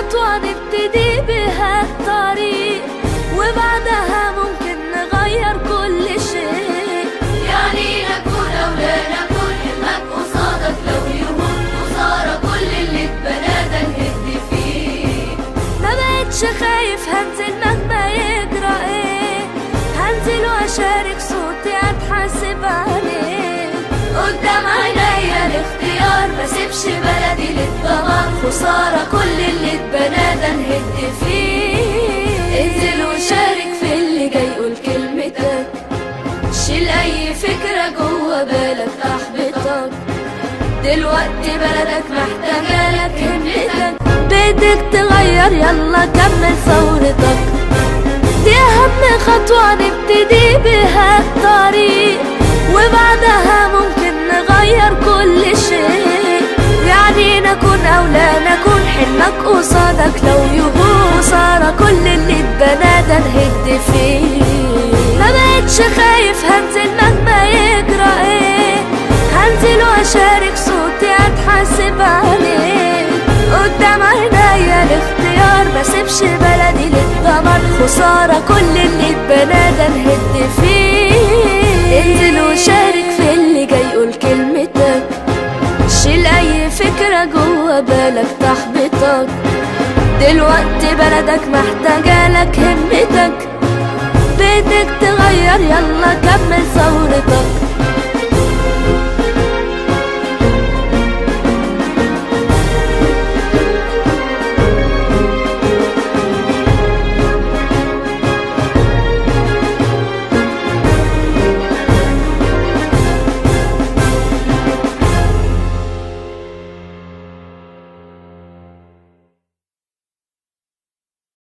خطوة نبتدي بها الطريق، وبعدها ممكن نغير كل شيء. يعني نكون أو لا نكون، حلمك قصادك لو يهون خسارة، كل اللي اتبنى ده نهد فيه. ما بقتش خايف هنزل مهما يجرى ايه، هنزل واشارك صوتي اتحاسب عليه. قدام عينيا الاختيار، مسيبش بلدي للدمار، خسارة كل اللي اتبنى ده نهد فيه. انزل وشارك في اللي جاي، قول كلمتك، شيل أي فكرة جوه بالك تحبطك، دلوقتي بلدك محتاجالك همتك. بدك تغير يلا كمل ثورتك، دي أهم خطوة نبتدي بها الطريق، وبعدها ممكن نغير كل شيء. يعني نكون أو لا نكون، حلمك قصادك لو يهون خسارة، كل اللي اتبنى ده نهد فيه. ما بقتش خايف هنزل مهما يجرى ايه، هنزل واشارك صوتي اتحاسب عليه. قدام عينيا الاختيار، مسيبش بلدي للدمار، خسارة كل اللي اتبنى ده نهد فيه. انزل وشارك في اللي جاي، قول كلمتك، شيل اي فكرة جوه بالك تحبطك، دلوقتي بلدك محتاجالك همتك. بدك تغير يلا كمل ثورتك.